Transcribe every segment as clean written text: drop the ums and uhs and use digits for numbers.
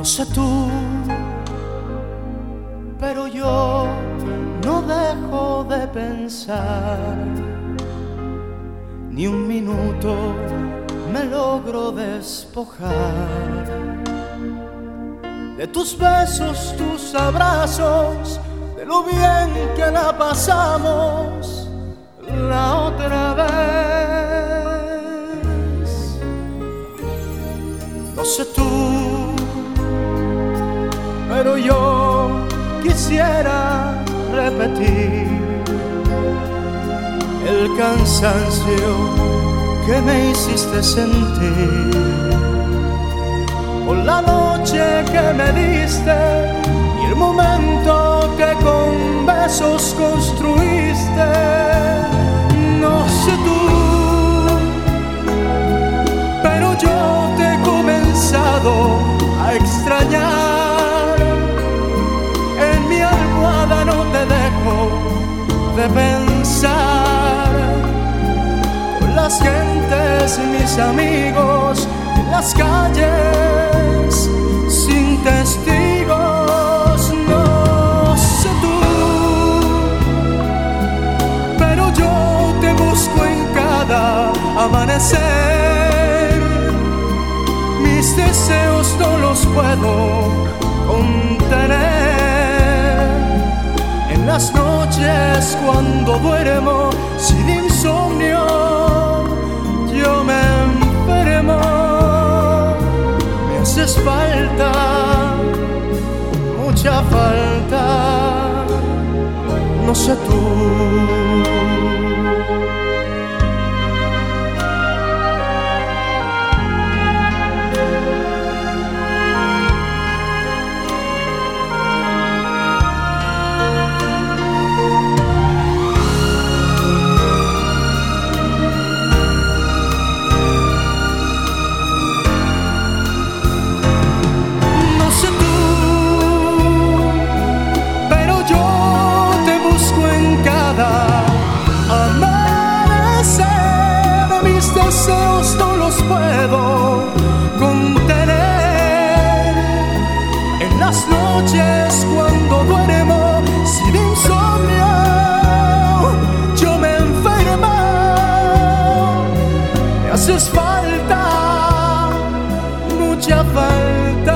No sé tú, pero yo no dejo de pensar, ni un minuto me logro despojar de tus besos, tus abrazos, de lo bien que la pasamos la otra vez. No sé tú, pero yo quisiera repetir el cansancio que me hiciste sentir por la noche que me diste y el momento que con besos construiste. No sé tú, pero yo te he comenzado a extrañar. En mi almohada no te dejo de pensar. Con las gentes, mis amigos, en las calles, sin testigos. No sé tú, pero yo te busco en cada amanecer. Mis deseos no los puedo contener. En las noches cuando duermo sin insomnio, yo me enfermo. Me haces falta, mucha falta. No sé tú. Deseos no los puedo contener. En las noches cuando duermo sin insomnio, yo me enfermo. Me haces falta, mucha falta.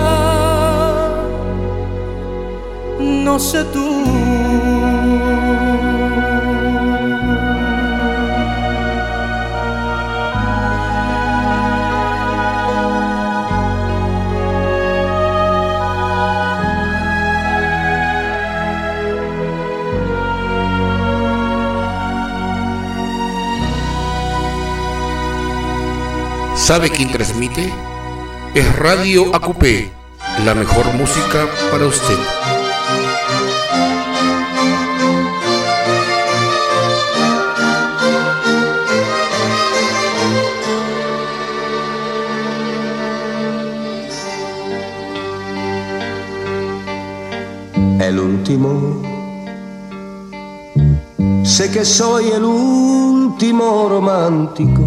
No sé tú. ¿Sabe quién transmite? Es Radio ACUPE, la mejor música para usted. El último, sé que soy el último romántico.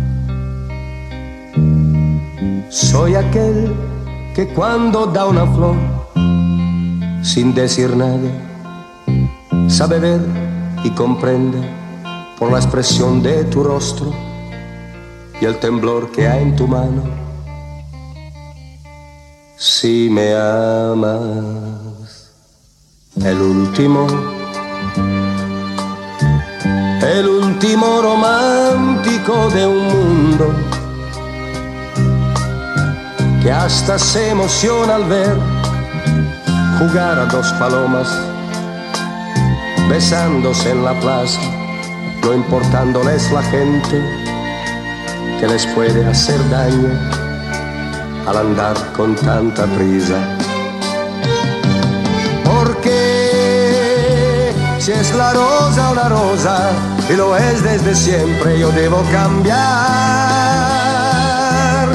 Soy aquel que cuando da una flor, sin decir nada, sabe ver y comprende por la expresión de tu rostro y el temblor que hay en tu mano. Si me amas, el último romántico de un mundo que hasta se emociona al ver jugar a dos palomas besándose en la plaza, no importándoles la gente que les puede hacer daño al andar con tanta prisa. Porque si es la rosa una rosa y lo es desde siempre, yo debo cambiar.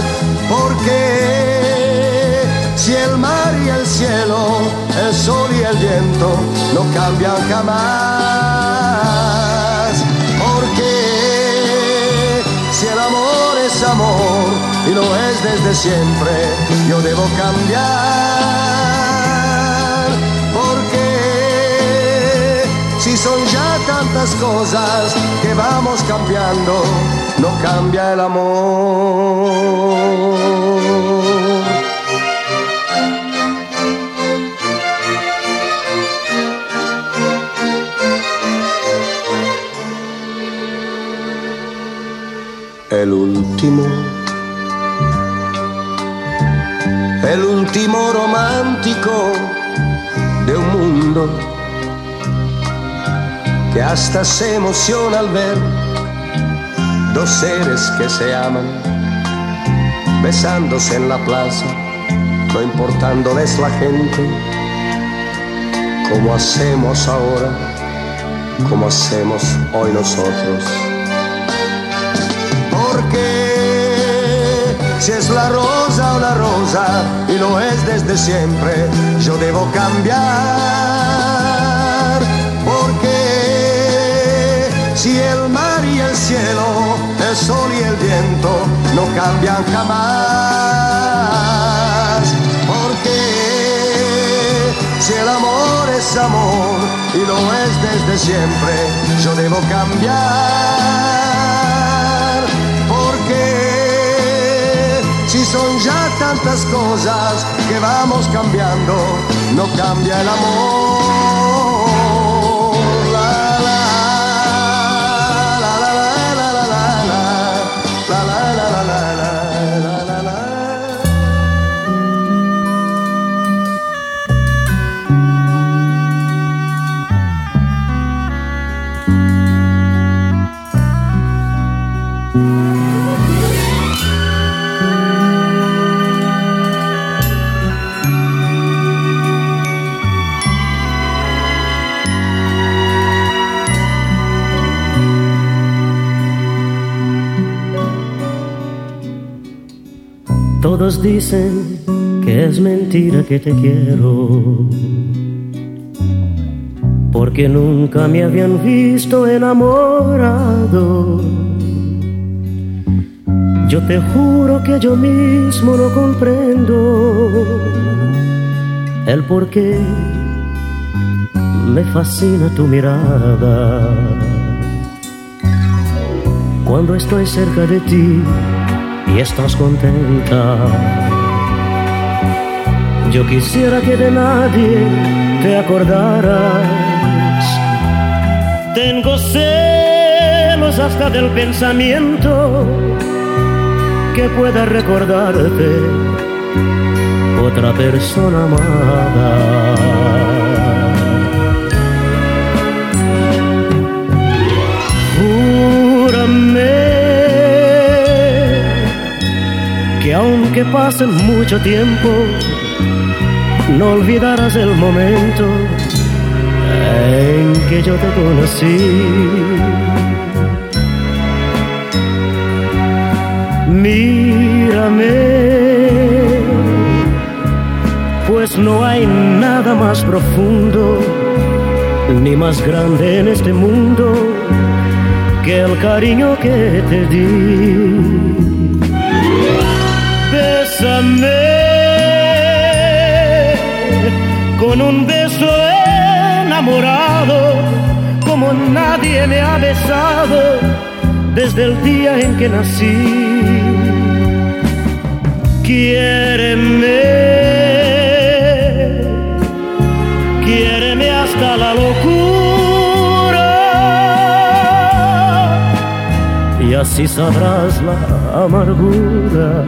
Porque si el mar y el cielo, el sol y el viento no cambian jamás. Porque si el amor es amor y lo es desde siempre, yo debo cambiar. cosas que vamos cambiando, no cambia el amor. El último romántico de un mundo que hasta se emociona al ver dos seres que se aman besándose en la plaza, no importándoles la gente, como hacemos ahora, como hacemos hoy nosotros. Porque si es la rosa o la rosa y lo es desde siempre, yo debo cambiar. Porque si el mar y el cielo, el sol y el viento no cambian jamás. Porque si el amor es amor y lo es desde siempre, yo debo cambiar. Porque si son ya tantas cosas que vamos cambiando, no cambia el amor. Todos dicen que es mentira que te quiero, porque nunca me habían visto enamorado. Yo te juro que yo mismo no comprendo el por qué me fascina tu mirada. Cuando estoy cerca de ti y estás contenta, yo quisiera que de nadie te acordaras. Tengo celos hasta del pensamiento que pueda recordarte otra persona amada. Júrame que aunque pase mucho tiempo, no olvidarás el momento en que yo te conocí. Mírame, pues no hay nada más profundo ni más grande en este mundo que el cariño que te di. Bésame con un beso enamorado, como nadie me ha besado desde el día en que nací. Quiéreme, quiéreme hasta la locura, y así sabrás la amargura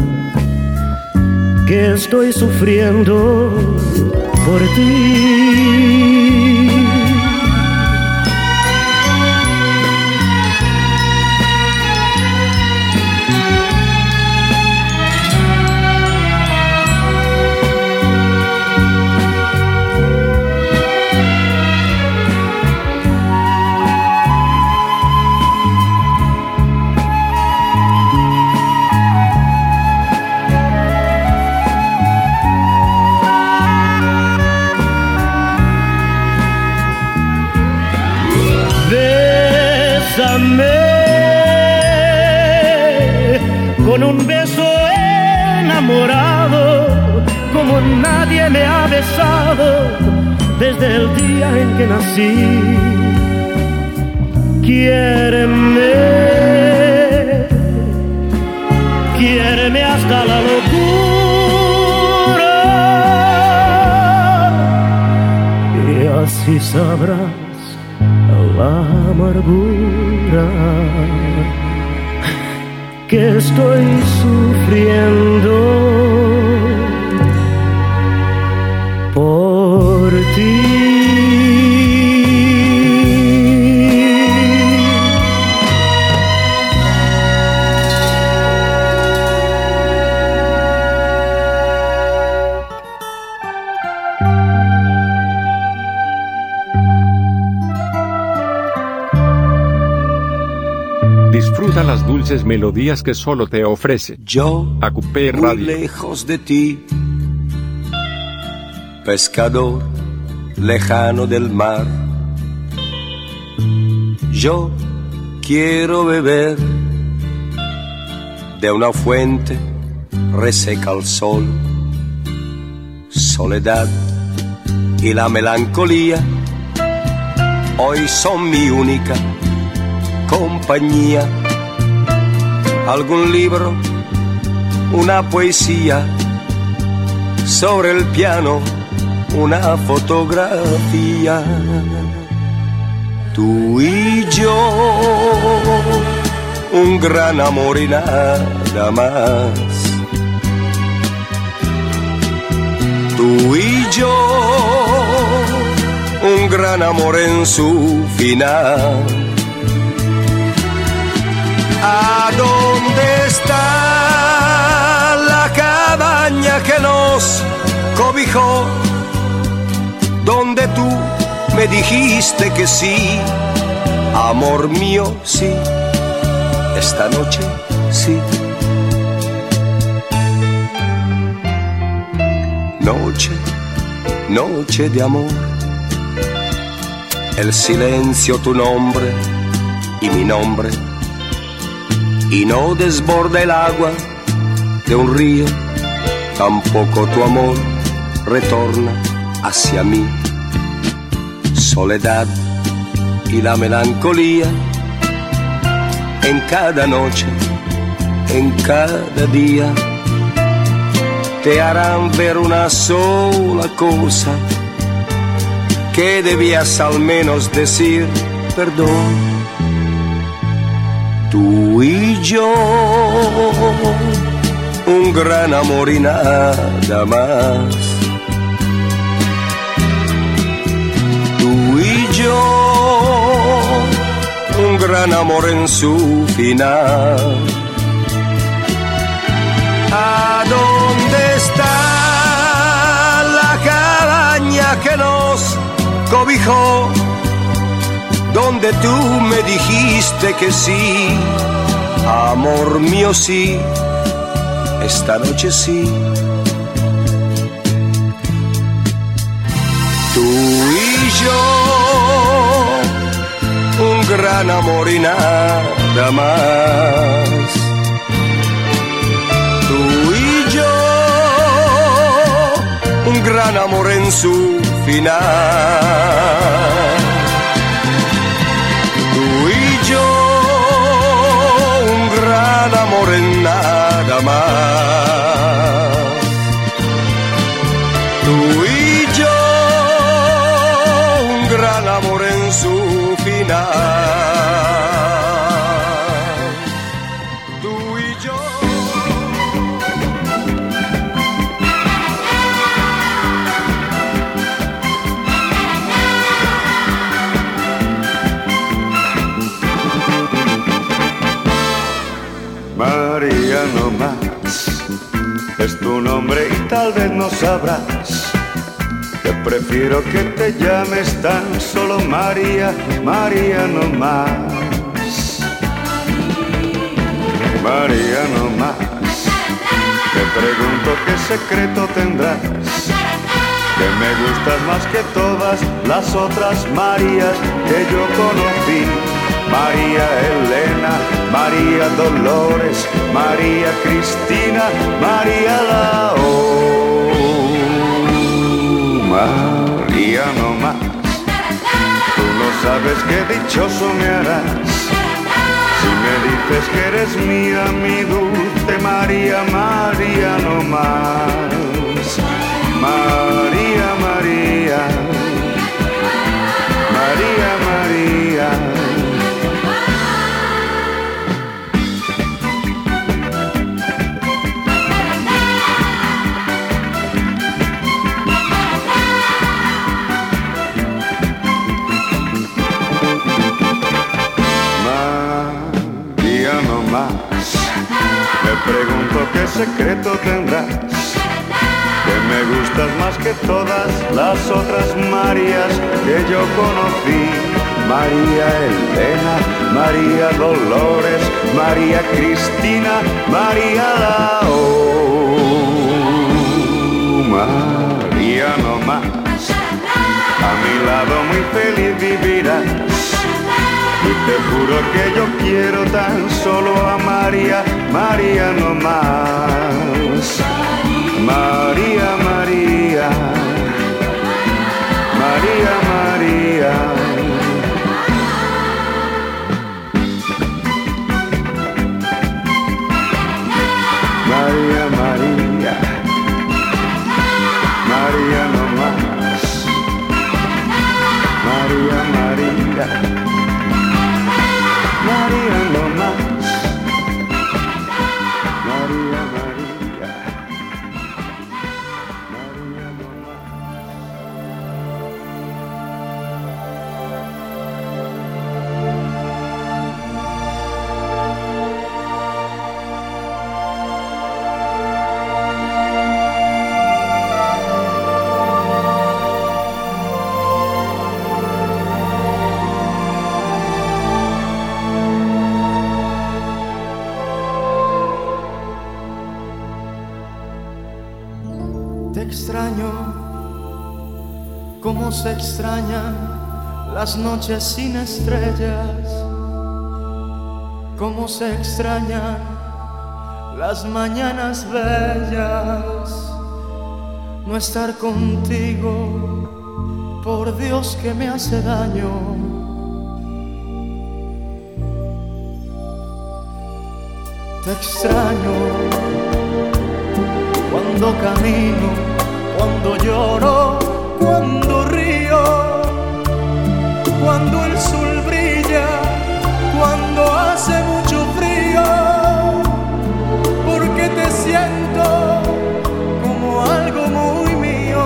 que estoy sufriendo por ti. Con un beso enamorado, como nadie me ha besado desde el día en que nací. quiéreme hasta la locura, y así sabrás la amargura que estoy sufriendo por ti. Disfruta las dulces melodías que solo te ofrece Acupé Radio. Muy lejos de ti, pescador lejano del mar, yo quiero beber de una fuente reseca al sol. Soledad y la melancolía hoy son mi única compañía. Algún libro, una poesía, sobre el piano una fotografía. Tú y yo, un gran amor y nada más. Tú y yo, un gran amor en su final. ¿A dónde está la cabaña que nos cobijó? Donde tú me dijiste que sí, amor mío, sí, esta noche sí. Noche, noche de amor, el silencio tu nombre y mi nombre. Y no desborda el agua de un río, tampoco tu amor retorna hacia mí. Soledad y la melancolía en cada noche, en cada día, te harán ver una sola cosa, que debías al menos decir perdón. Tú y yo, un gran amor y nada más. Tú y yo, un gran amor en su final. ¿A dónde está la cabaña que nos cobijó? Donde tú me dijiste que sí, amor mío, sí, esta noche sí. Tú y yo, un gran amor y nada más. Tú y yo, un gran amor en su final. Amor en nada más. Tú y yo, un gran amor en su final. Tú y yo. María no más, es tu nombre y tal vez no sabrás que prefiero que te llames tan solo María, María no más. María no más, te pregunto qué secreto tendrás, que me gustas más que todas las otras Marías que yo conocí. María Elena, María Dolores, María Cristina, María Lao. María no más, tú no sabes qué dichoso me harás si me dices que eres mía, mi dulce María, María no más. María, María, María, María. Me pregunto qué secreto tendrás, que me gustas más que todas las otras Marías que yo conocí. María Elena, María Dolores, María Cristina, María Lao. María no más, a mi lado muy feliz vivirás. Y te juro que yo quiero tan solo a María, María no más. María, María, María, María. María, María, María no más. María, María. María no más. María, María. María no más. Te extraño, como se extrañan las noches sin estrellas, como se extrañan las mañanas bellas. No estar contigo, por Dios que me hace daño. Te extraño cuando camino, cuando lloro, cuando río, cuando el sol brilla, cuando hace mucho frío, porque te siento como algo muy mío.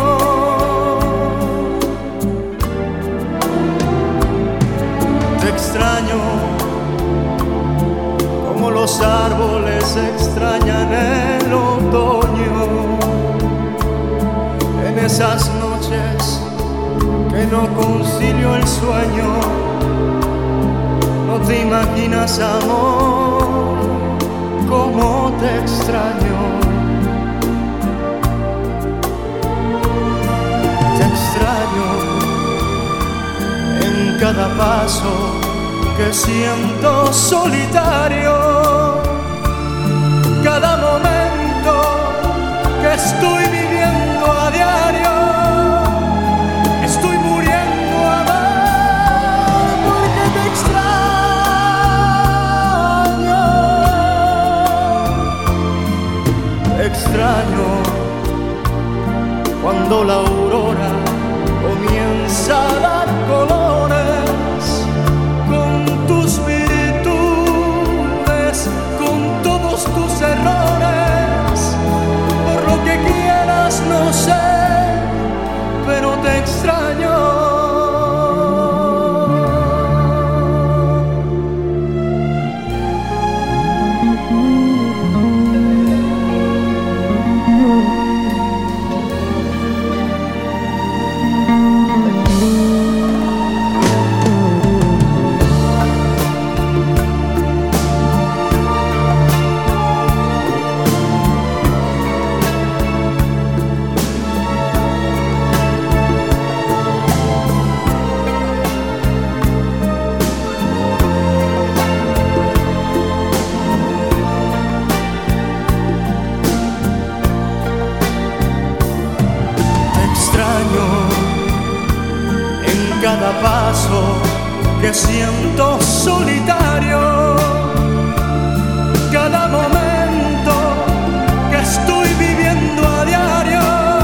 Te extraño como los árboles extrañan el otoño, en esas noches que no concilio el sueño. No te imaginas, amor, cómo te extraño. Te extraño en cada paso que siento solitario, cada momento que estoy viviendo a diario. Estoy muriendo, amor, porque te extraño. Te extraño cuando la aurora comienza a dar colores, con tus virtudes, con todos tus errores. Por lo que quieras, no sé, pero te extraño. Cada paso que siento solitario cada momento que estoy viviendo a diario.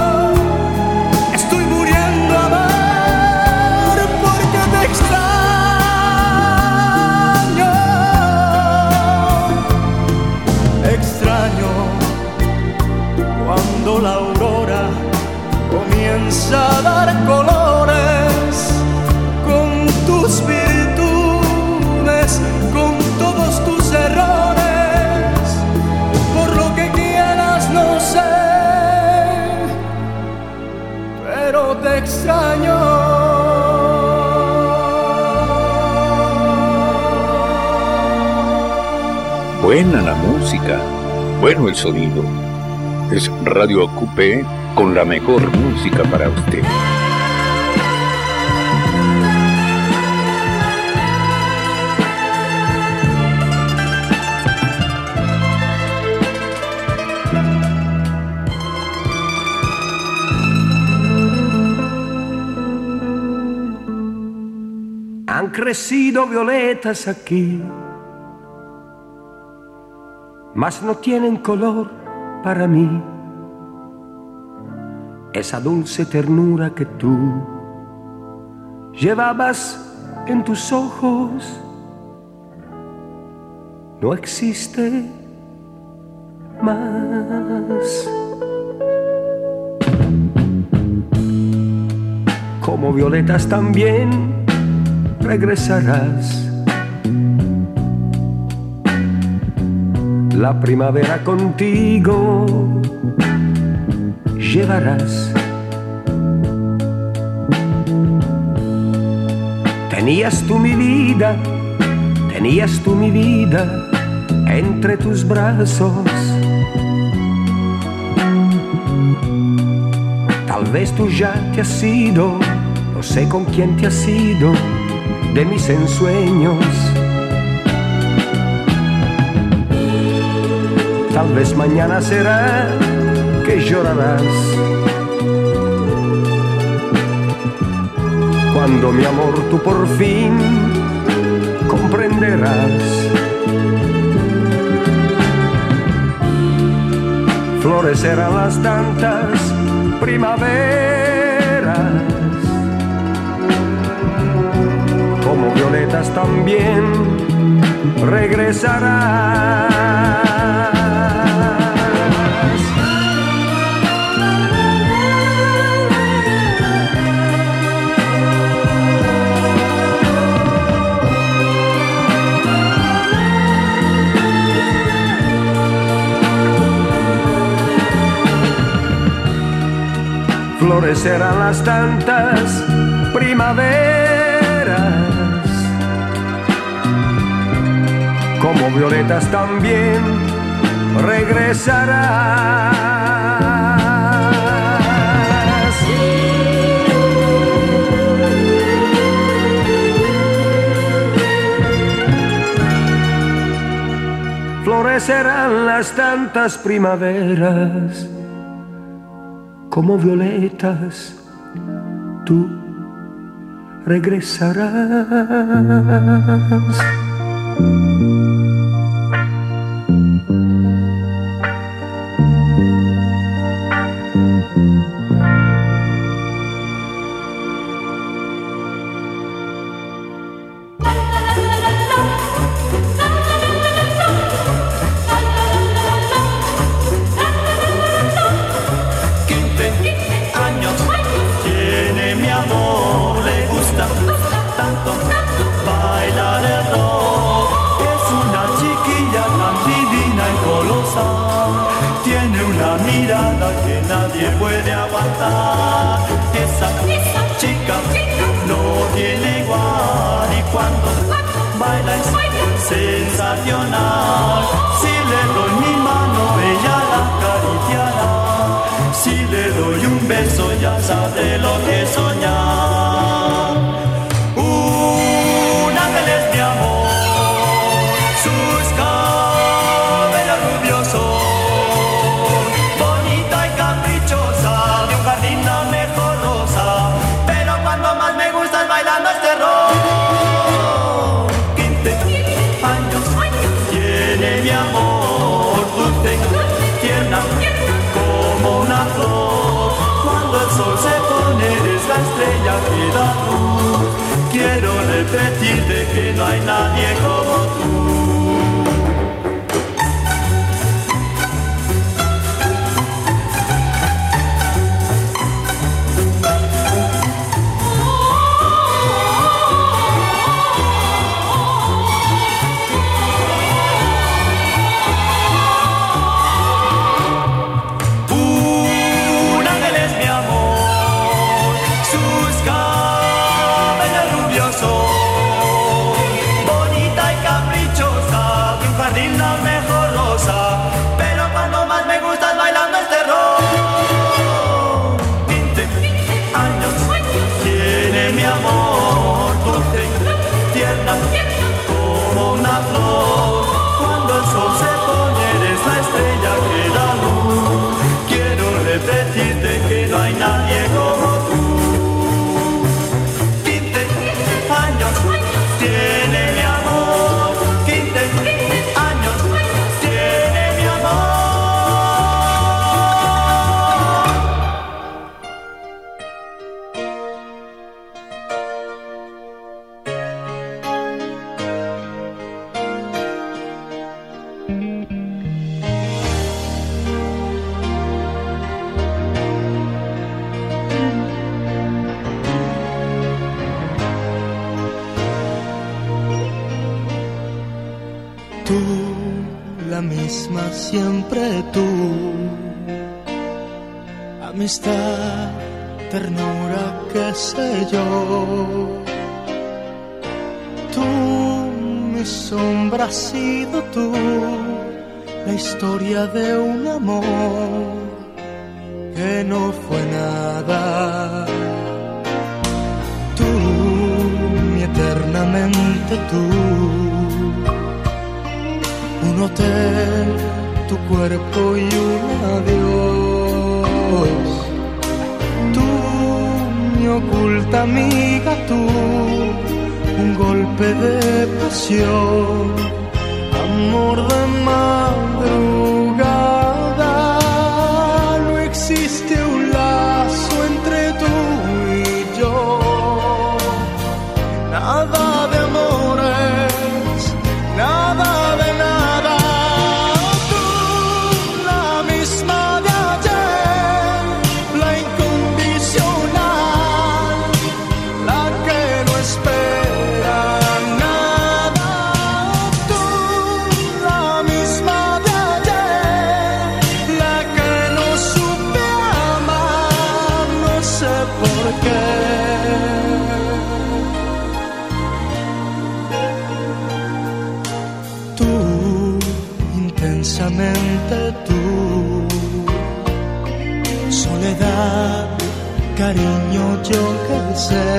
Estoy muriendo a amar porque te extraño. Extraño cuando la aurora comienza a dar colores con tus virtudes, con todos tus errores, por lo que quieras no sé, pero te extraño. Buena la música, bueno el sonido. Es Radio Acupé con la mejor música para usted. Han crecido violetas aquí, mas no tienen color para mí. Esa dulce ternura que tú llevabas en tus ojos no existe más. Como violetas también regresarás. La primavera contigo llevarás. Tenías tú mi vida entre tus brazos. Tal vez tú ya te has ido, no sé con quién te has ido de mis ensueños. Tal vez mañana será que llorarás cuando mi amor tú por fin comprenderás. Florecerán las tantas primaveras, como violetas también regresarás. Florecerán las tantas primaveras, como violetas también regresarás. Florecerán las tantas primaveras, como violetas, tú regresarás. Sensacional, si le doy mi mano ella la acariciará, si le doy un beso ya sabe lo que soñar. Un ángel es mi amor, sus cabellos rubiosos, bonita y caprichosa, de un jardín la mejor rosa, pero cuando más me gusta es bailando este rock. estrella que da luz. Quiero repetirte que no hay nadie como tú. Como una flor, cuando el sol se pone eres la estrella que da luz. Quiero repetirte que no hay nadie como tú. 15 años tiene mi amor, 15 años tiene mi amor. Tú, la misma siempre tú, amistad, ternura, qué sé yo. Tú, mi sombra has sido tú, la historia de un amor que no fue nada. Tú, mi eternamente tú, un hotel, tu cuerpo y un adiós. Tú, mi oculta amiga, tú, un golpe de pasión, amor de madrugada. No existe un lazo entre tú y yo, nada de amores, nada de nada. Tú, soledad, cariño, yo qué sé.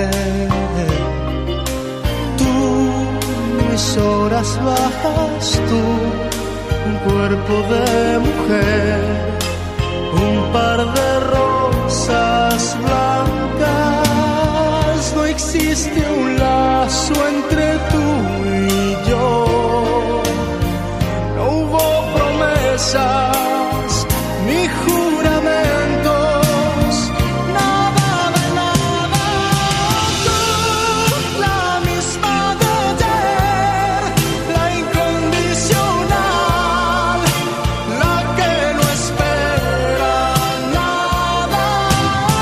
Tú, mis horas bajas, tú, un cuerpo de mujer, un par de rosas blancas. No existe un lazo entre tú y yo. No hubo promesas ni juramentos, nada de nada. Tú, la misma de ayer, la incondicional, la que no espera nada.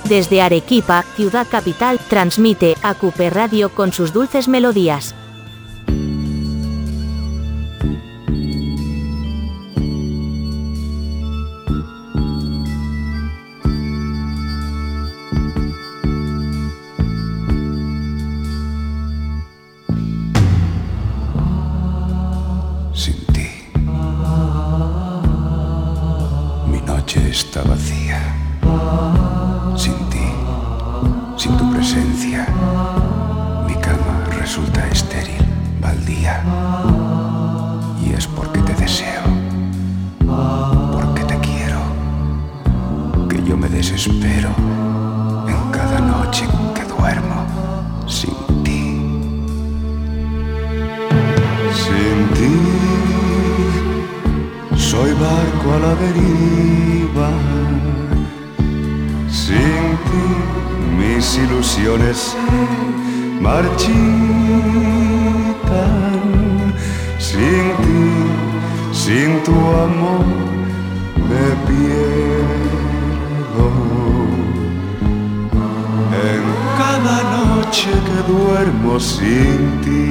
Desde Arequipa, ciudad capital, transmite ACUPE Radio con sus dulces melodías. Sin ti, mi noche está vacía. Sin ti, sin tu presencia, mi cama resulta estéril, baldía. Y es porque te deseo, porque te quiero, que yo me desespero en cada noche que duermo sin ti. Sin ti, soy barco a la deriva. Sin ti, mis ilusiones marchitan. Sin ti, sin tu amor, me pierdo. En cada noche que duermo sin ti,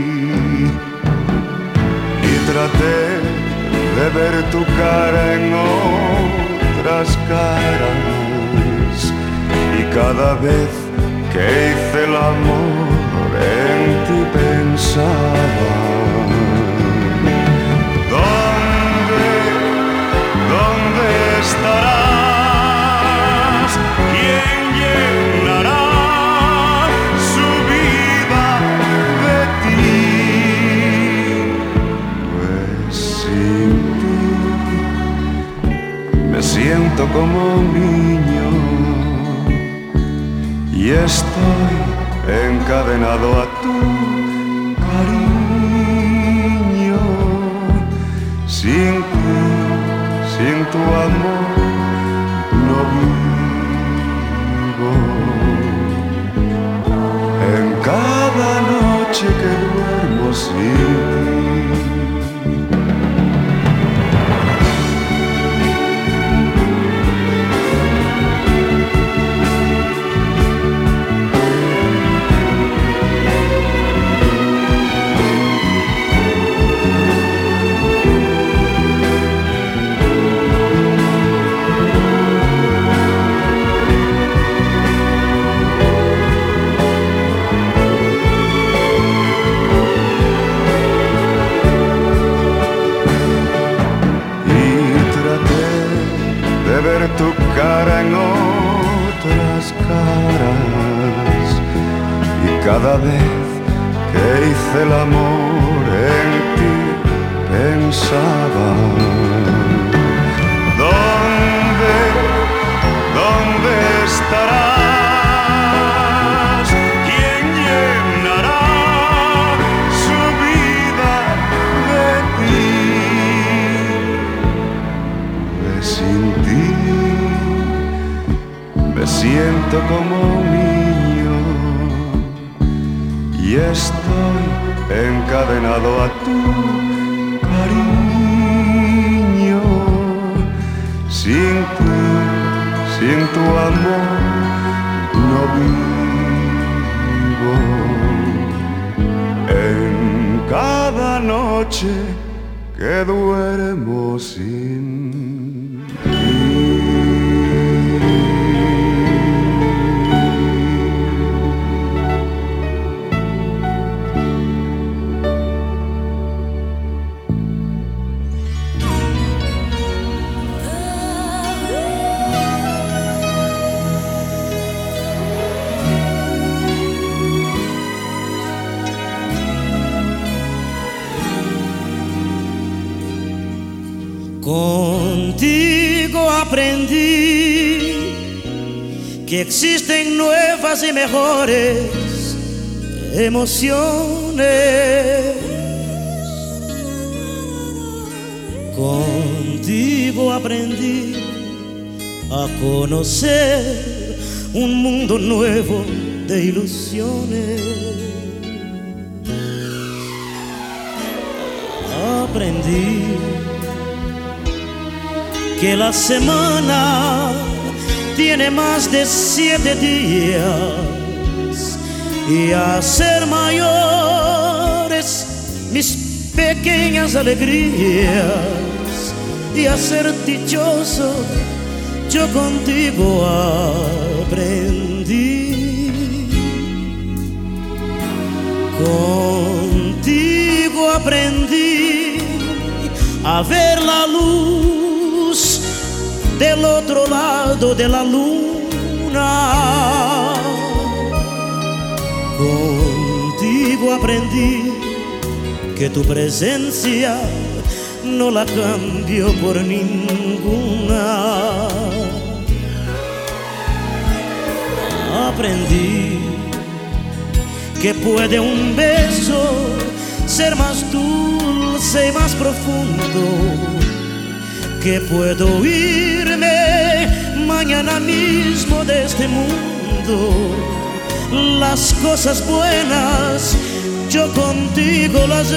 y traté de ver tu cara en otras caras, y cada vez que hice el amor en ti pensaba: ¿Dónde estarás? ¿Quién llenará su vida de ti? Pues sin ti me siento como un niño y estoy encadenado a tu cariño. Sin ti, sin tu amor, no vivo. En cada noche que duermo sin ti, tu cara en otras caras, y cada vez que hice el amor en ti pensaba: ¿Dónde estarás? ¿Quién llenará su vida de ti? Pues sin ti me siento como un niño y estoy encadenado a tu cariño. Sin ti, sin tu amor, no vivo. En cada noche que duermo sin ti. Contigo aprendí que existen nuevas y mejores emociones. Contigo aprendí a conocer un mundo nuevo de ilusiones. Aprendí que la semana tiene más de 7 días y hacer mayores mis pequeñas alegrías y a ser dichoso yo contigo aprendí. Contigo aprendí a ver la luz del otro lado de la luna. Contigo aprendí que tu presencia no la cambio por ninguna. Aprendí que puede un beso ser más dulce y más profundo, que puedo irme mañana mismo de este mundo. Las cosas buenas yo contigo las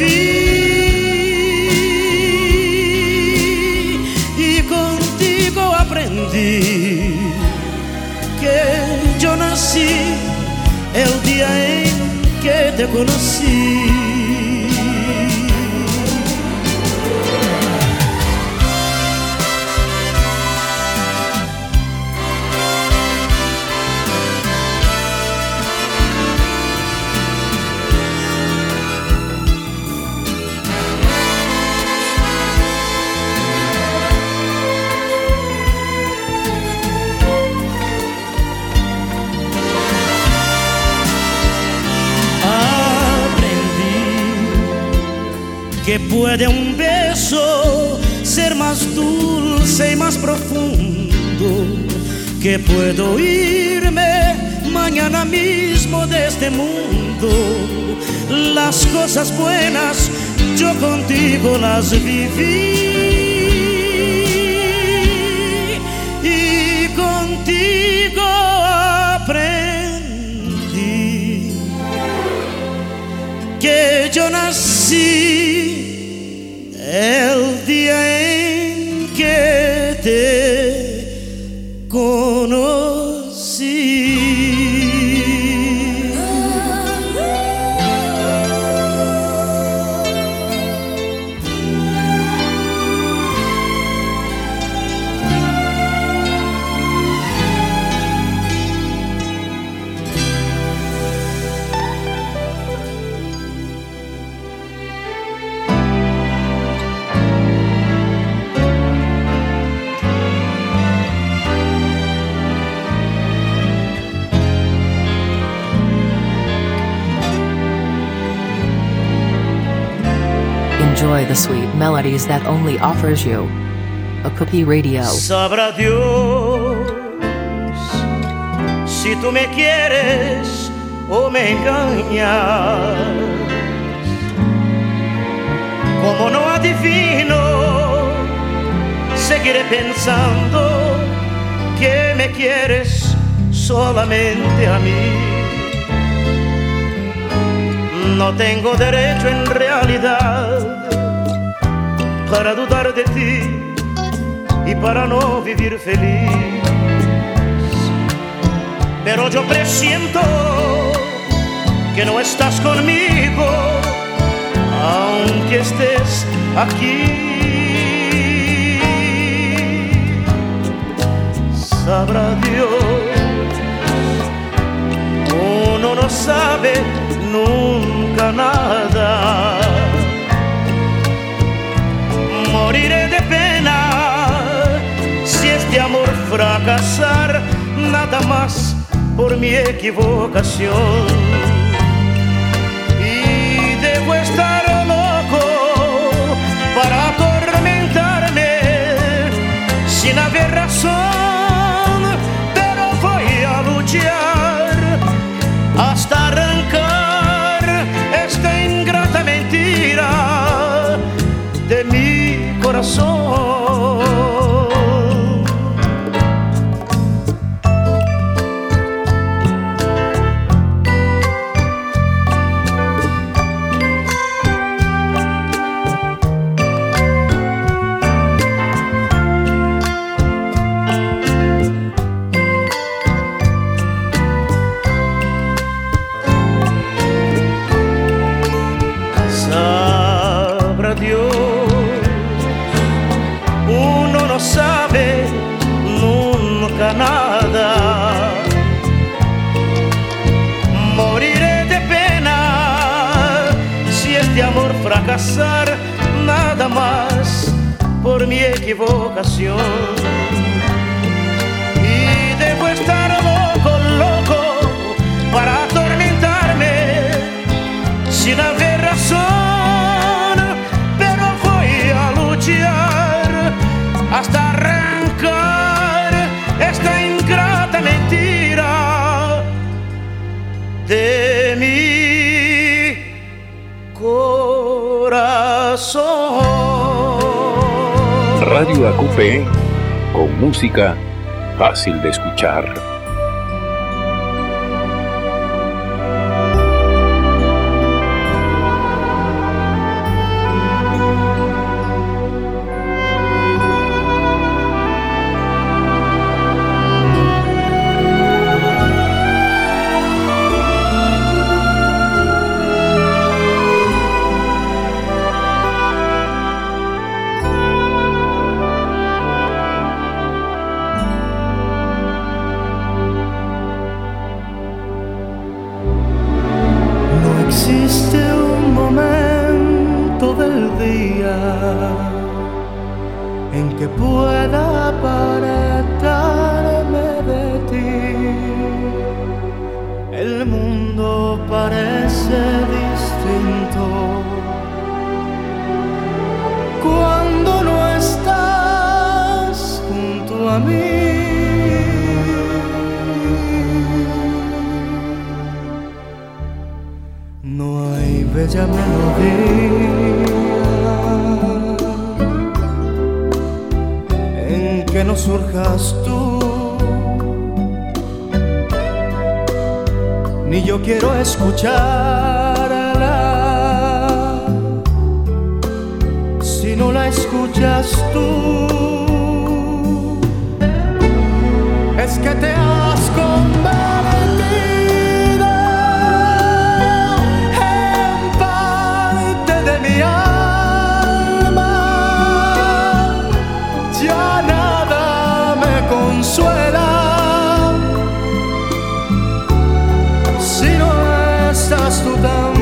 viví y contigo aprendí que yo nací el día en que te conocí. Que puede un beso ser más dulce y más profundo, que puedo irme mañana mismo de este mundo. Las cosas buenas yo contigo las viví y contigo aprendí que yo nací el día en que te conocí. Enjoy the sweet melodies that only offers you Acupé Radio. Sabrá Dios si tú me quieres o me engañas. Como no adivino, seguiré pensando que me quieres solamente a mí. No tengo derecho en realidad para dudar de ti y para no vivir feliz. Pero yo presiento que no estás conmigo, aunque estés aquí. Sabrá Dios, uno no sabe nunca nada. Moriré de pena si este amor fracasar, nada más por mi equivocación. Y debo estar loco para atormentarme sin haber razón, pero voy a luchar hasta arrancar esta ingrata mentira de mi corazón. Dios. Uno no sabe nunca nada. Moriré de pena si este amor fracasar, nada más por mi equivocación. Y debo estar loco, loco para atormentarme sin haber razón, pero voy a luchar hasta arrancar esta ingrata mentira de mi corazón. Radio AQP, con música fácil de escuchar. en que pueda apartarme de ti. El mundo parece distinto cuando no estás junto a mí. No hay bella melodía en que no surjas tú, ni yo quiero escucharla si no la escuchas tú. Es que te has convertido en parte de mi alma. Ya nada me consuela si no estás tú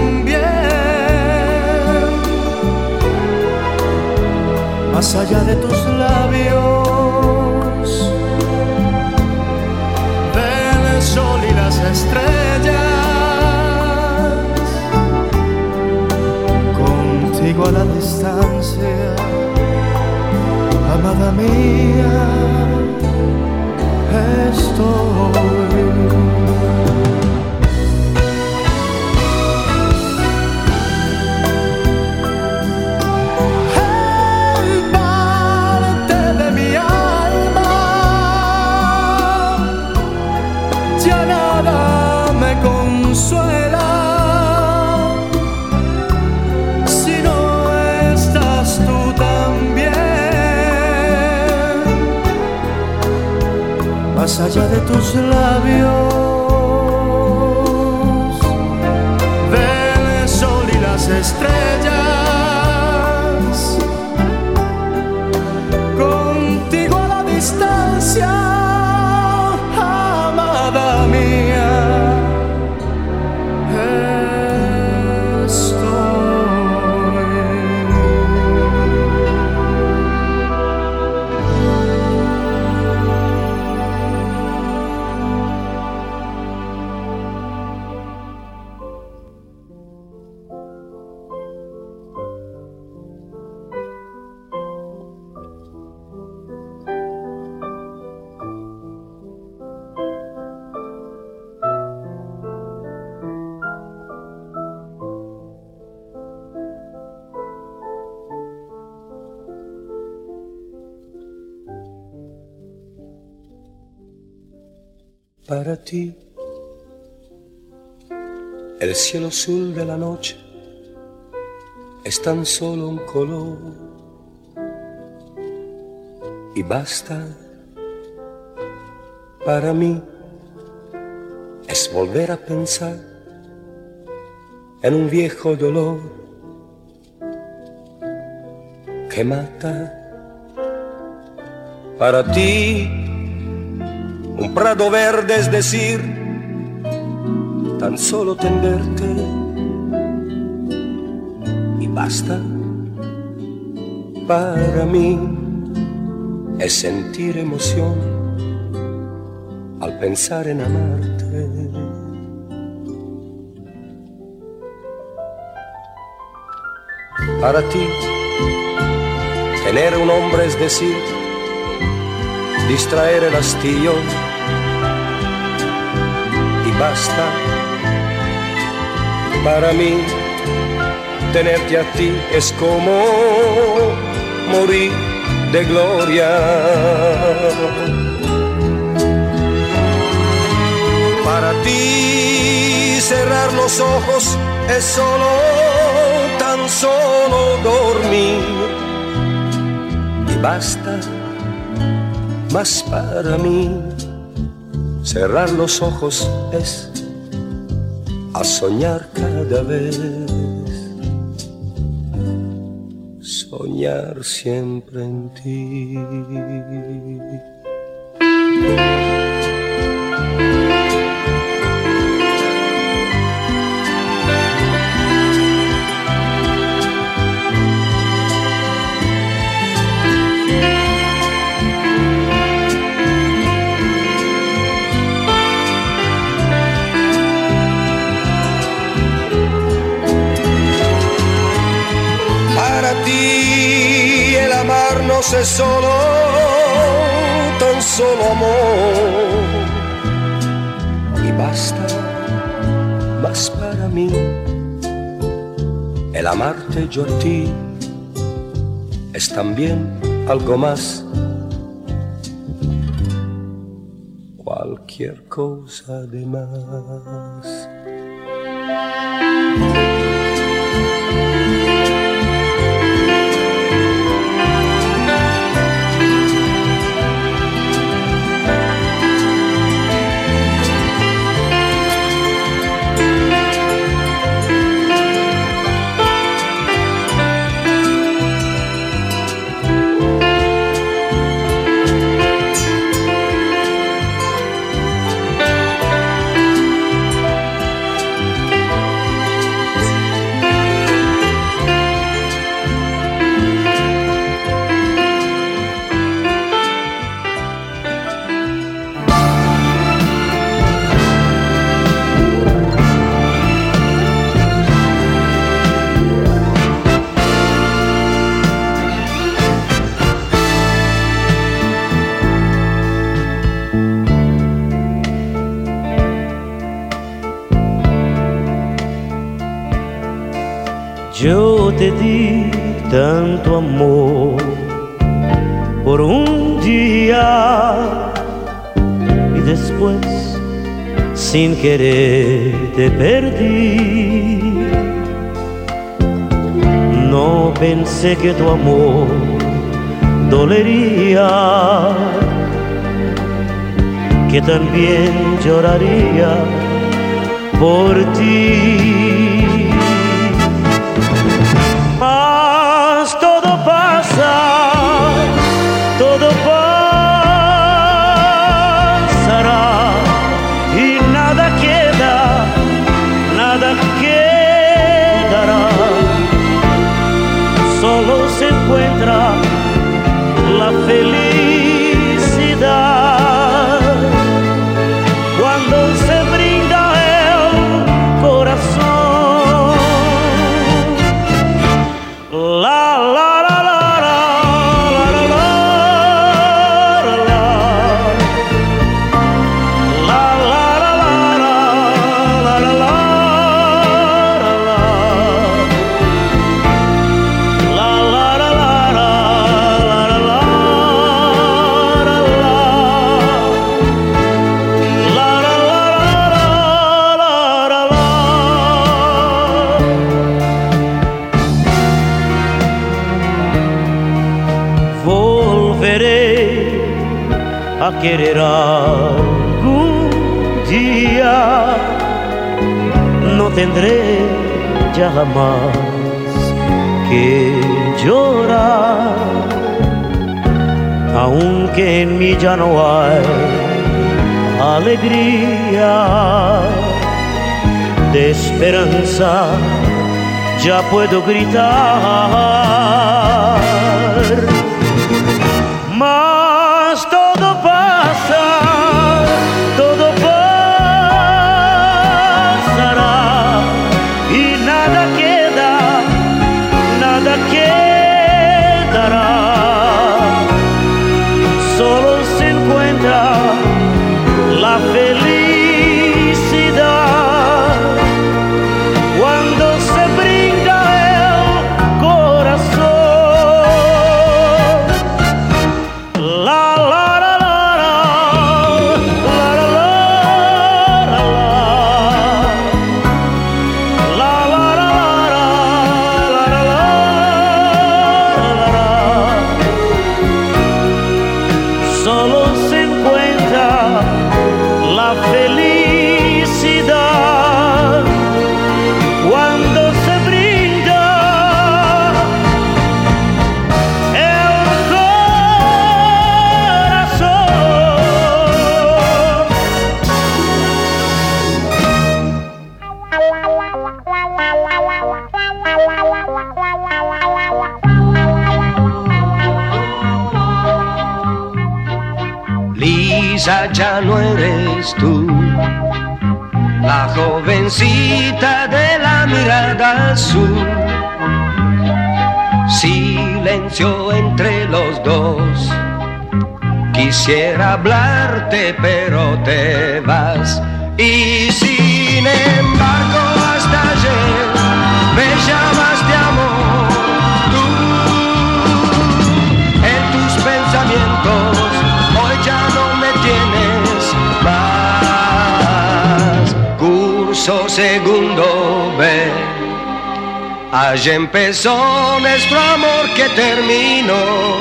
también. Más allá de tus labios, del sol y las estrellas, contigo a la distancia, amada mía, estoy. Consuela si no estás tú también. Más allá de tus labios, del sol y las estrellas, contigo a la distancia, amada mía. Para ti, el cielo azul de la noche es tan solo un color y basta. Para mí es volver a pensar en un viejo dolor que mata. Para ti, un prado verde es decir, tan solo tenderte y basta. Para mí es sentir emoción al pensar en amarte. Para ti, tener un hombre es decir, distraer el hastío y basta. Para mí, tenerte a ti es como morir de gloria. Para ti, cerrar los ojos es solo, tan solo dormir y basta. Mas para mí, cerrar los ojos es a soñar cada vez, soñar siempre en ti. Es solo, tan solo amor y basta. Mas para mí, el amarte yo a ti es también algo más, cualquier cosa de más. Yo te di tanto amor por un día y después sin querer te perdí. No pensé que tu amor dolería, que también lloraría por ti. Mas todo pasa, todo pasará y nada queda, nada quedará. Solo se encuentra la felicidad cuando se brinda el corazón. A querer algún día, no tendré ya jamás que llorar. aunque en mí ya no hay alegría de esperanza, ya puedo gritar. Mas todo pasa, todo pasará y nada queda, nada quedará. Solo se encuentra la felicidad cuando se brinda el corazón. La la la la la, la la la la, la la la la. Solo se encuentra la felicidad cuando se brinda el Lisa, ya no eres tú, la jovencita de la mirada azul. Silencio entre los dos, quisiera hablarte pero te vas. Y sin embargo hasta ayer me llamaste amor. Tú en tus pensamientos hoy ya no me tienes más. Curso segundo B, allí empezó nuestro amor que terminó.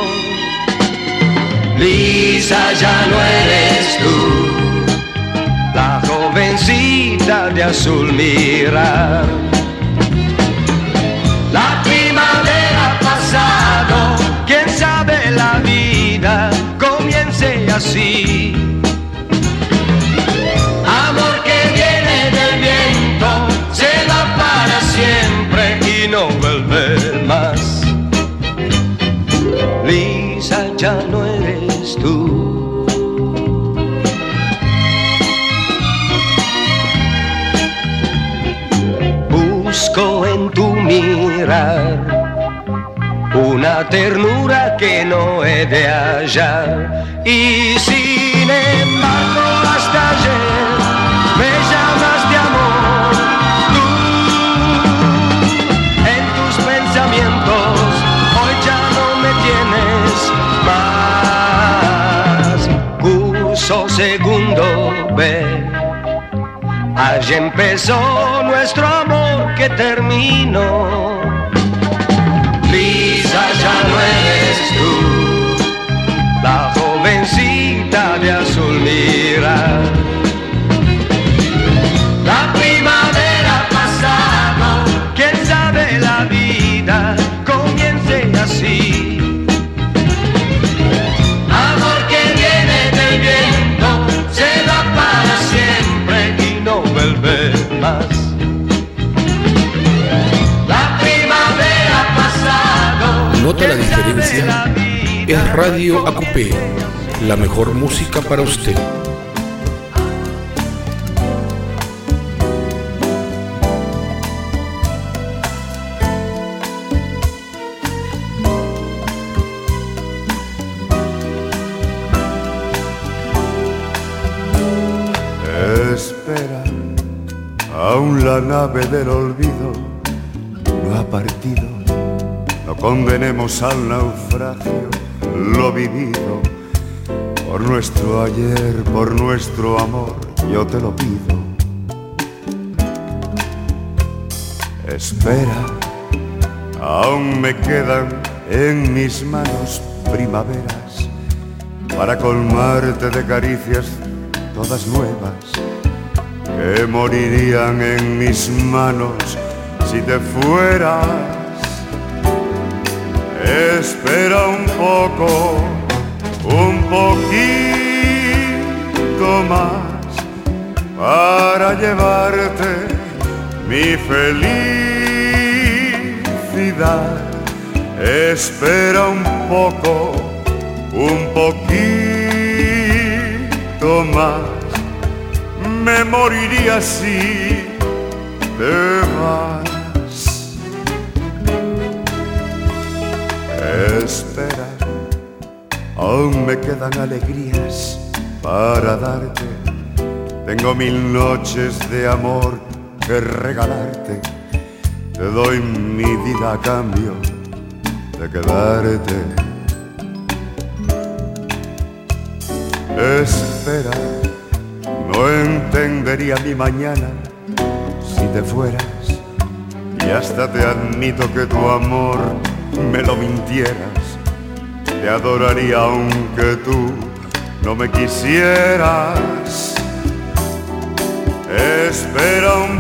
Lisa, ya no eres tú, la jovencita de azul mirar. La primavera ha pasado, quién sabe la vida comience así. Amor que viene del viento, se va para siempre y no vuelve más. Lisa, ya no eres tú. Busco en tu mirar una ternura que no he de hallar. Y sin embargo hasta ayer me llamaste amor. Tú en tus pensamientos hoy ya no me tienes más. Curso segundo B, allí empezó nuestro amor que terminó. Lisa, ya no eres tú, la jovencita de azul mirar. La primavera ha pasado, quién sabe la vida comience así. Amor que viene del viento, se va para siempre y no vuelve más. La primavera ha pasado. ¿Nota la diferencia? Es Radio AQP, la mejor música para usted. Espera, aún la nave del olvido no ha partido. No condenemos al naufragio lo vivido. Por nuestro ayer, por nuestro amor, yo te lo pido. Espera, aún me quedan en mis manos primaveras para colmarte de caricias todas nuevas que morirían en mis manos si te fueras. Espera un poco, un poquito más para llevarte mi felicidad. Espera un poquito más. Me moriría si te vas. Espera, aún me quedan alegrías para darte. Tengo 1000 noches de amor que regalarte. Te doy mi vida a cambio de quedarte. Espera, no entendería mi mañana si te fueras. Y hasta te admito que tu amor me lo mintieras. Te adoraría aunque tú no me quisieras. Espera un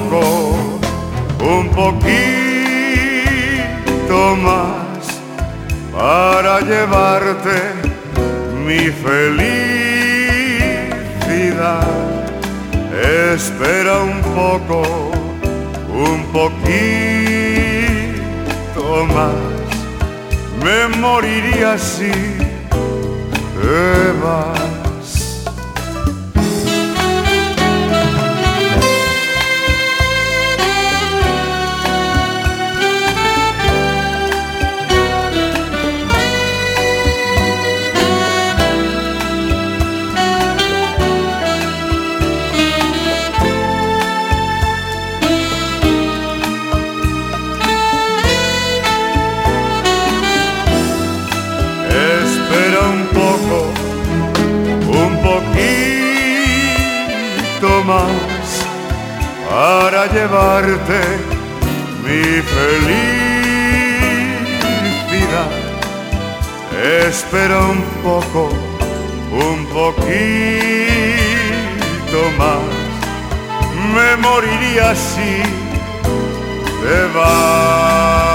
poquito más para llevarte mi felicidad. Espera un poquito más. Me moriría si te vas. Más para llevarte mi felicidad. Espera un poquito más. Me moriría si te vas.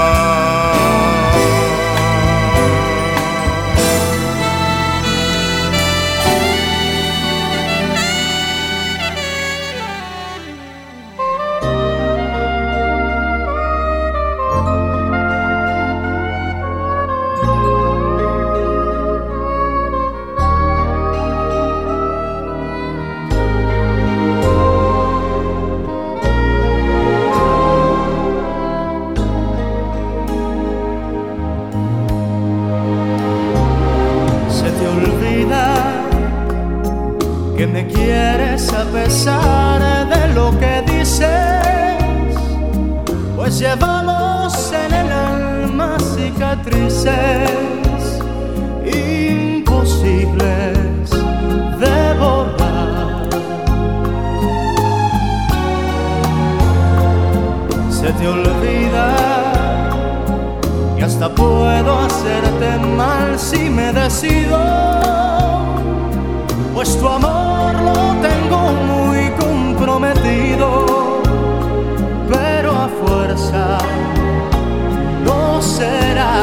Que me quieres a pesar de lo que dices, pues llevamos en el alma cicatrices imposibles de borrar. Se te olvida que hasta puedo hacerte mal si me decido, pues tu amor lo tengo muy comprometido, pero a fuerza no será.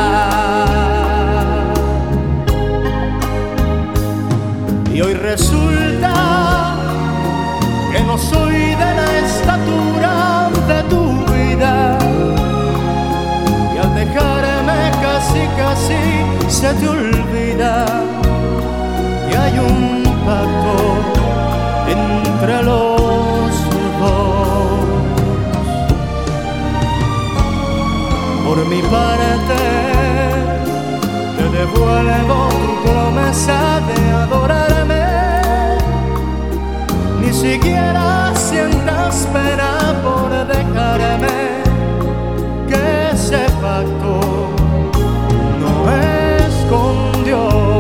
Y hoy resulta que no soy de la estatura de tu vida, y al dejarme casi se te olvida que hay un pacto entre los dos. Por mi parte te devuelvo tu promesa de adorarme. Ni siquiera sientas pena por dejarme, que ese pacto no es con Dios.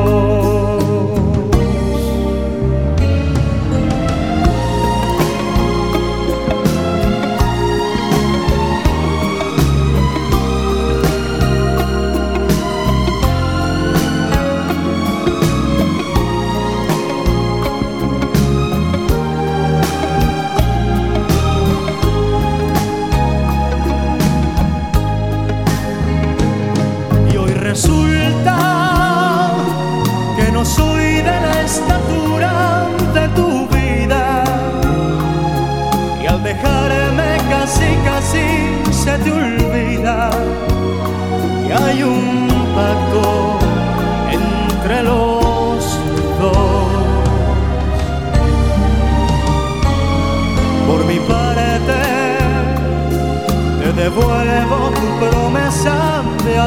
Resulta que no soy de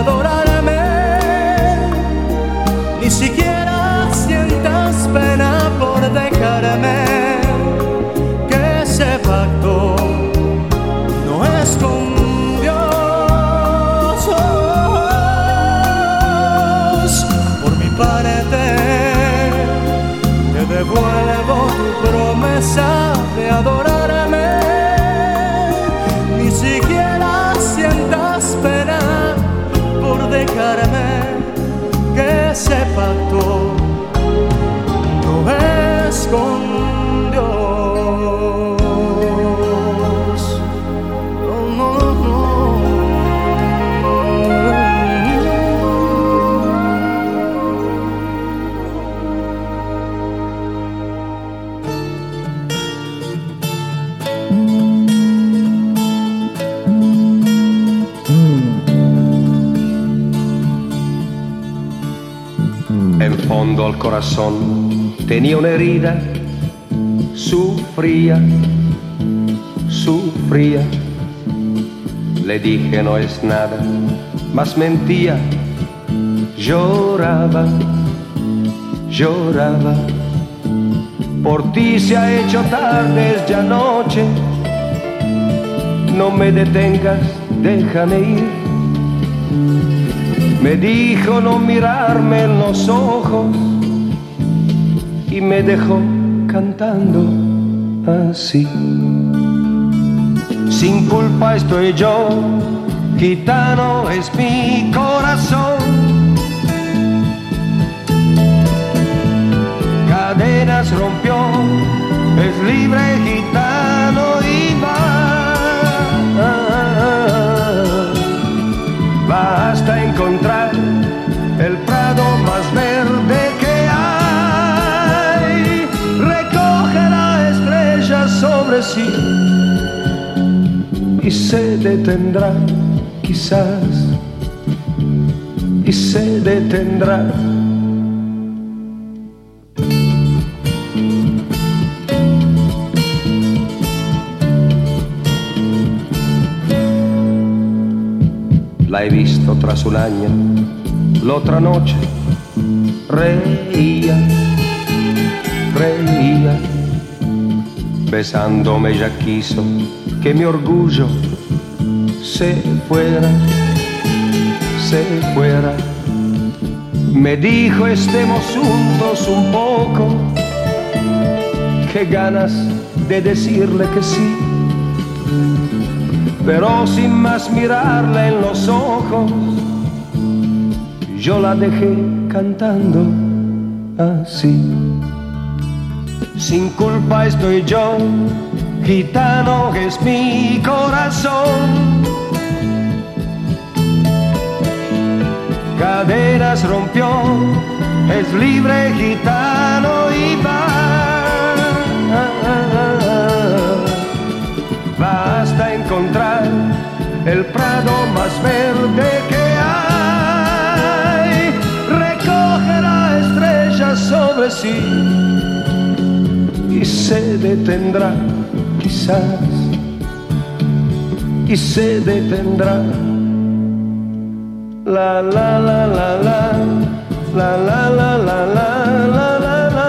adorarme, ni siquiera sientas pena por dejarme, que ese pacto no es con Dios. Por mi parte te devuelvo tu promesa de adorarme, ni siquiera sientas pena por dejarme, que ese pacto no es con Dios. No, no, no. En fondo al corazón tenía una herida, sufría. Le dije no es nada, mas mentía, lloraba. Por ti se ha hecho tarde, es ya noche, no me detengas, déjame ir. Me dijo no mirarme en los ojos y me dejó cantando así. Sin culpa estoy yo, gitano es mi corazón. Cadenas rompió, es libre gitano y va hasta encontrar el prado más verde que hay. Recoge la estrella sobre sí y se detendrá, quizás, y se detendrá. La he visto tras un año, la otra noche reía, besándome ya quiso que mi orgullo se fuera. Me dijo estemos juntos un poco, qué ganas de decirle que sí, pero sin más mirarla en los ojos, yo la dejé cantando así. Sin culpa estoy yo, gitano es mi corazón. Cadenas rompió, es libre gitano y va hasta encontrar el prado más verde que hay. Recoge la estrella sobre sí y se detendrá, quizás, y se detendrá. La la la la la, la la la la la, la la la,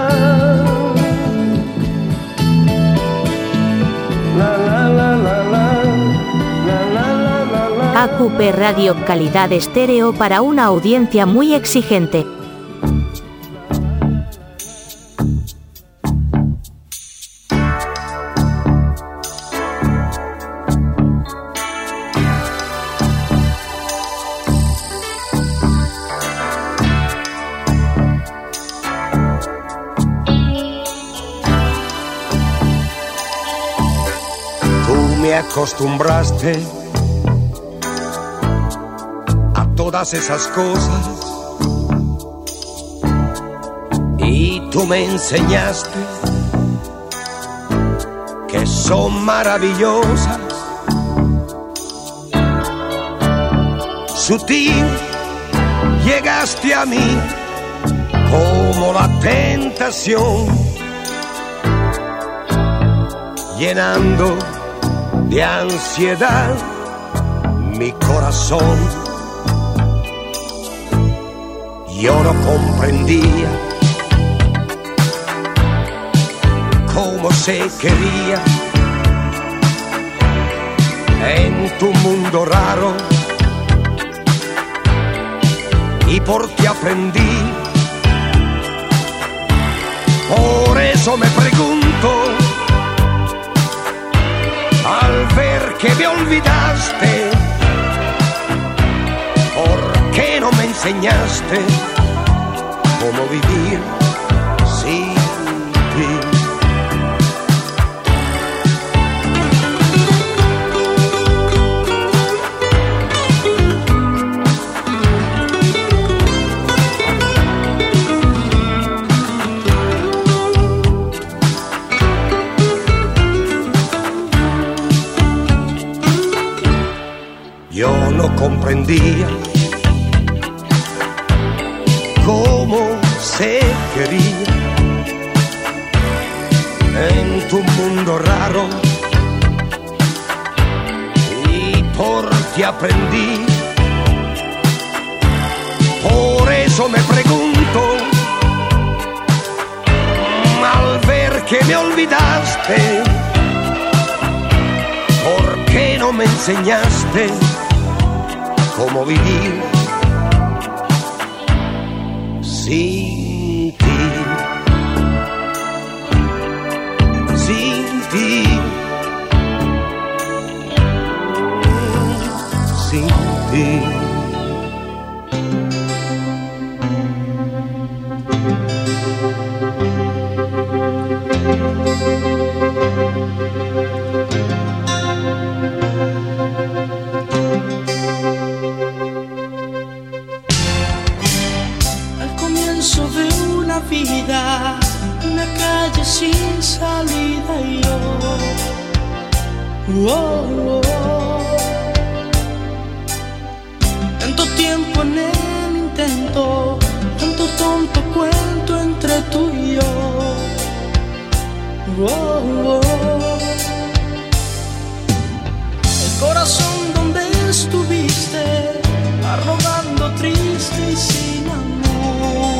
la la la la la. AQP Radio, calidad estéreo para una audiencia muy exigente. Me acostumbraste a todas esas cosas y tú me enseñaste que son maravillosas. Sutil llegaste a mí como la tentación, llenando de ansiedad mi corazón. yo no comprendía cómo se quería en tu mundo raro, y por ti aprendí. Por eso me pregunto, al ver que me olvidaste, ¿por qué no me enseñaste cómo vivir sin ti? Yo no comprendía cómo se quería en tu mundo raro, y por ti aprendí. Por eso me pregunto, al ver que me olvidaste, ¿por qué no me enseñaste cómo vivir sin ti? Sin ti, sin ti. Vida, una calle sin salida y yo, tanto tiempo en el intento, tanto tonto cuento entre tú y yo, el corazón donde estuviste, arrogando triste y sin amor.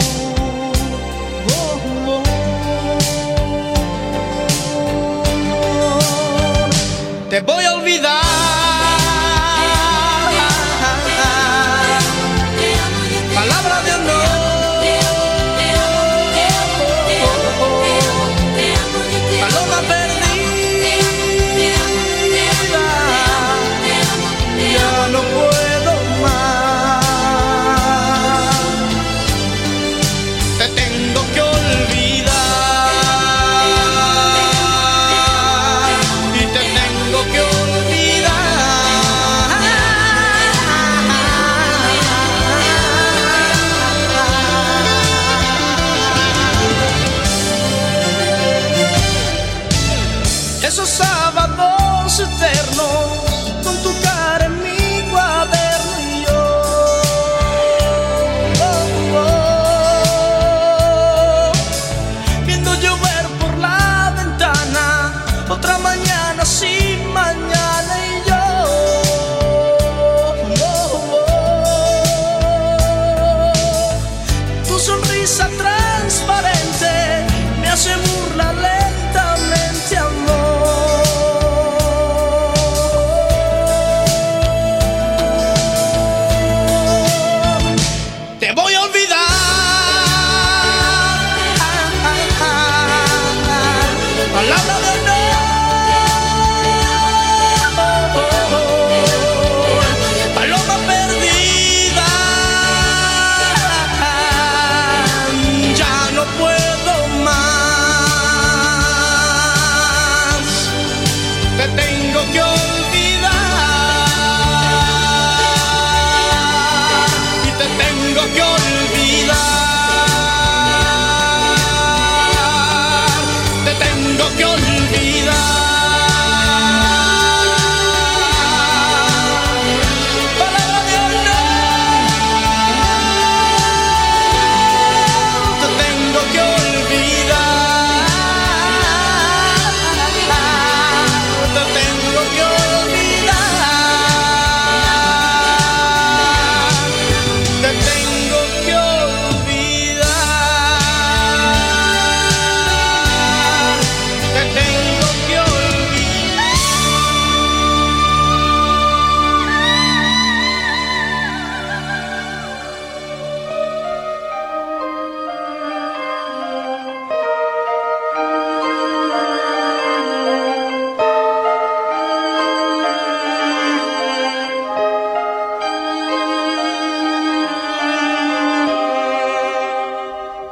Te voy a olvidar, palabra de honor.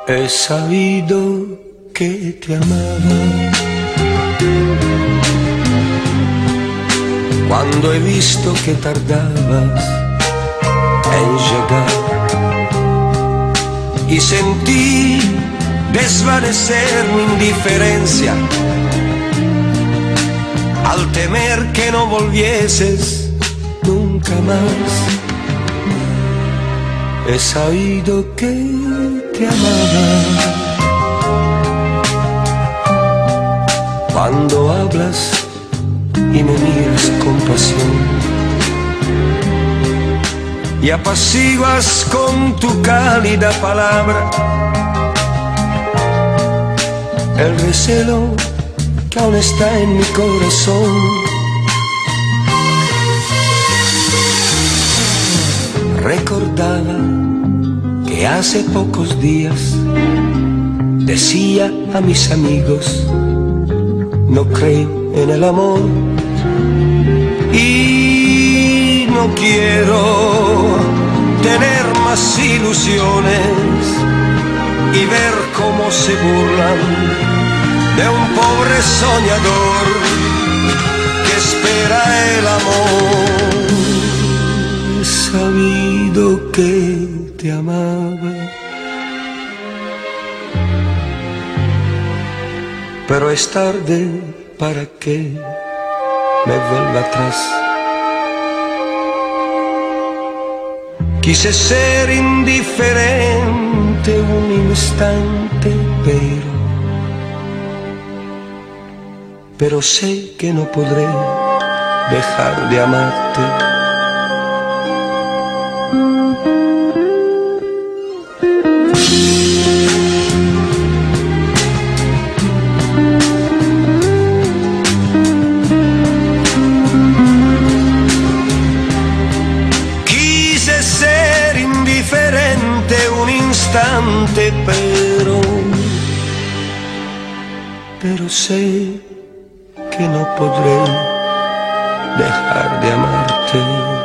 He sabido que te amaba cuando he visto que tardabas en llegar y sentí desvanecer mi indiferencia al temer que no volvieses nunca más. He sabido que te amaba cuando hablas y me miras con pasión y apaciguas con tu cálida palabra el recelo que aún está en mi corazón. Recordaba que hace pocos días decía a mis amigos: no creo en el amor y no quiero tener más ilusiones y ver cómo se burlan de un pobre soñador que espera el amor. He sabido que te amaba, pero es tarde para que me vuelva atrás. Quise ser indiferente un instante, pero sé que no podré dejar de amarte. Quise ser indiferente un instante, pero sé que no podré dejar de amarte.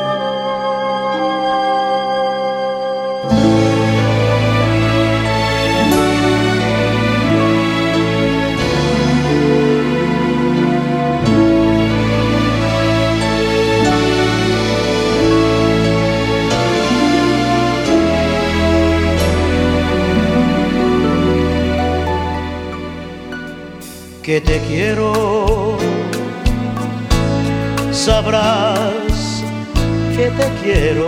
Que te quiero, sabrás que te quiero.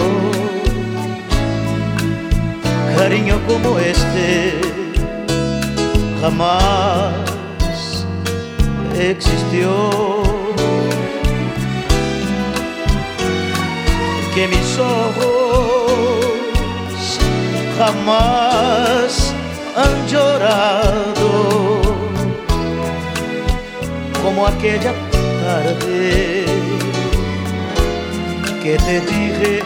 Cariño como este jamás existió. Que mis ojos jamás han llorado como aquella tarde que te dije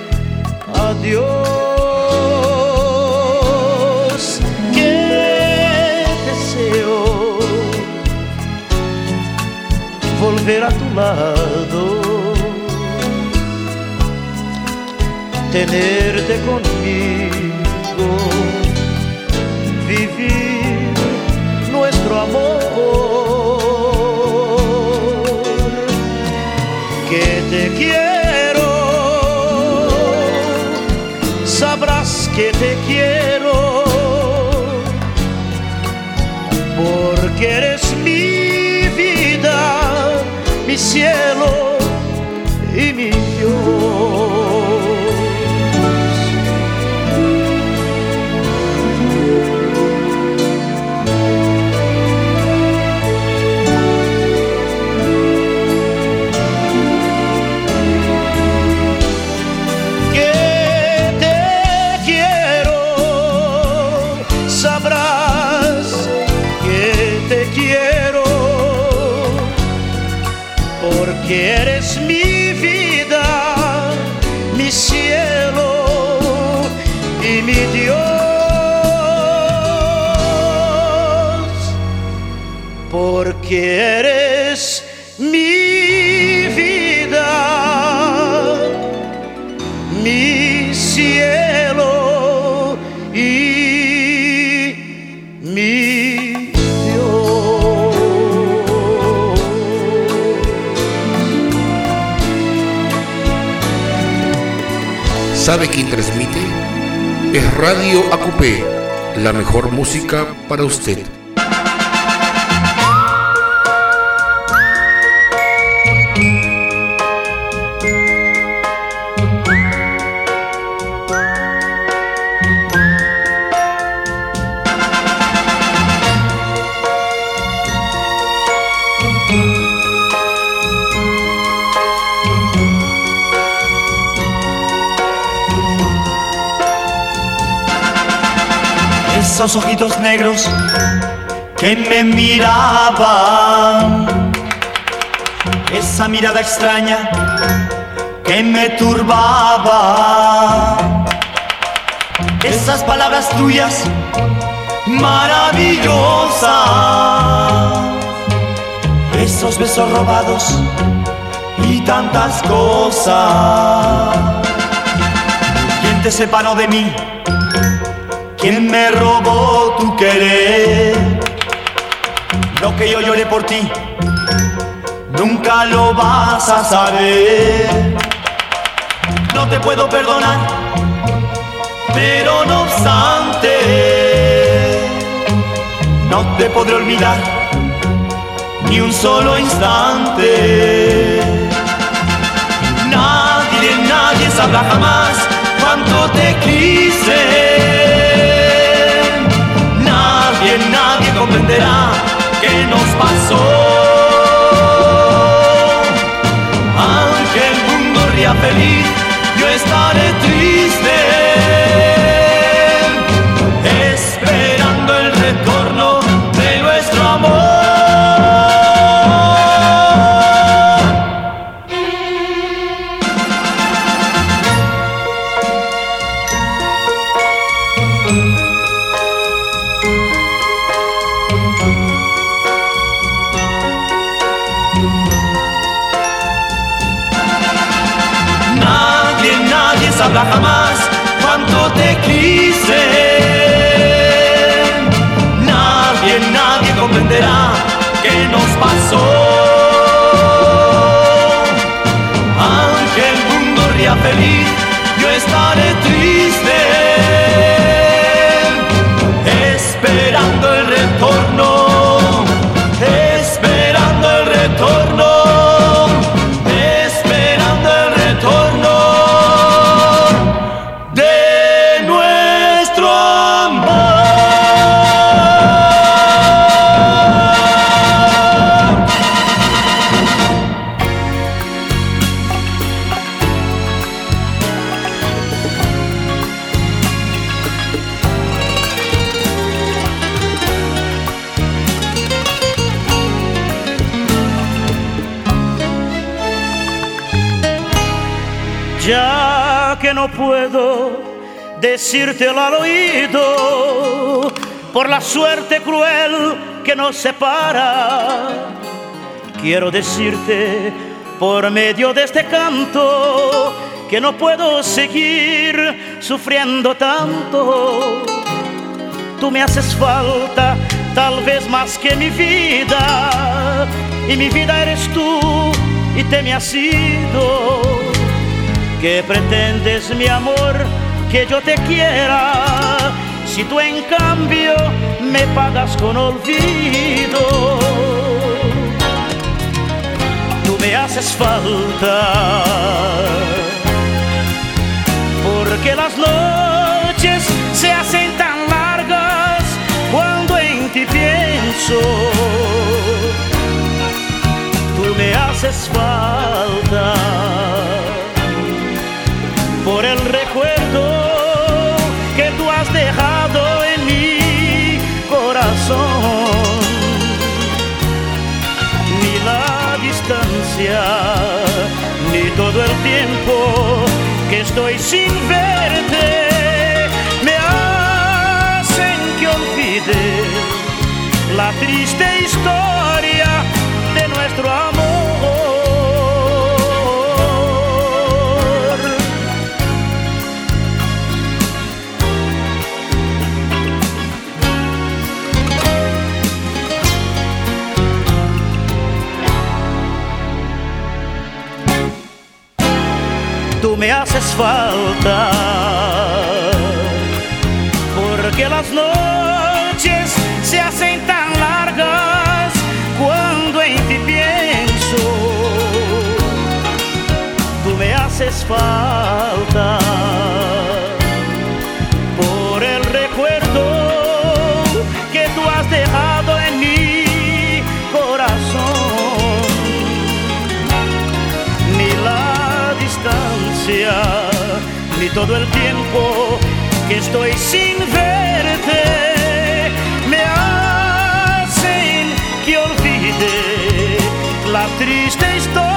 adiós. Que deseo volver a tu lado, tenerte conmigo, vivir nuestro amor. Que te quiero, sabrás que te quiero, porque eres mi vida, mi cielo y mi Dios. Que eres mi vida, mi cielo y mi Dios, porque eres mi vida, mi cielo y ¿Sabe quién transmite? Es Radio ACUPE, la mejor música para usted. Esos ojitos negros que me miraban, esa mirada extraña que me turbaba, esas palabras tuyas maravillosas, esos besos robados y tantas cosas. ¿Quién te separó de mí? ¿Quién me robó tu querer? Lo que yo lloré por ti, nunca lo vas a saber. No te puedo perdonar, pero no obstante, no te podré olvidar ni un solo instante. Nadie sabrá jamás cuánto te quise. Nadie comprenderá qué nos pasó. Aunque el mundo ría feliz, yo estaré triste, esperando el retorno de nuestro amor. Sabrá jamás cuánto te quise. Nadie comprenderá qué nos pasó. Aunque el mundo ría feliz, yo estaré triste, esperando el retorno, esperando el retorno. Ya que no puedo decírtelo al oído por la suerte cruel que nos separa, quiero decirte por medio de este canto que no puedo seguir sufriendo tanto. Tú me haces falta, tal vez más que mi vida, y mi vida eres tú y te me has ido. ¿Qué pretendes, mi amor, que yo te quiera, si tú en cambio me pagas con olvido? Tú me haces falta, porque las noches se hacen tan largas cuando en ti pienso. Tú me haces falta, por el recuerdo que tú has dejado en mi corazón. Ni la distancia, ni todo el tiempo que estoy sin verte me hacen que olvide la triste historia de nuestro amor. me haces falta, porque las noches se hacen tan largas cuando en ti pienso. Tú me haces falta por el recuerdo que tú has dejado en mi corazón. Ni la distancia, ni todo el tiempo que estoy sin verte me hacen que olvide la triste historia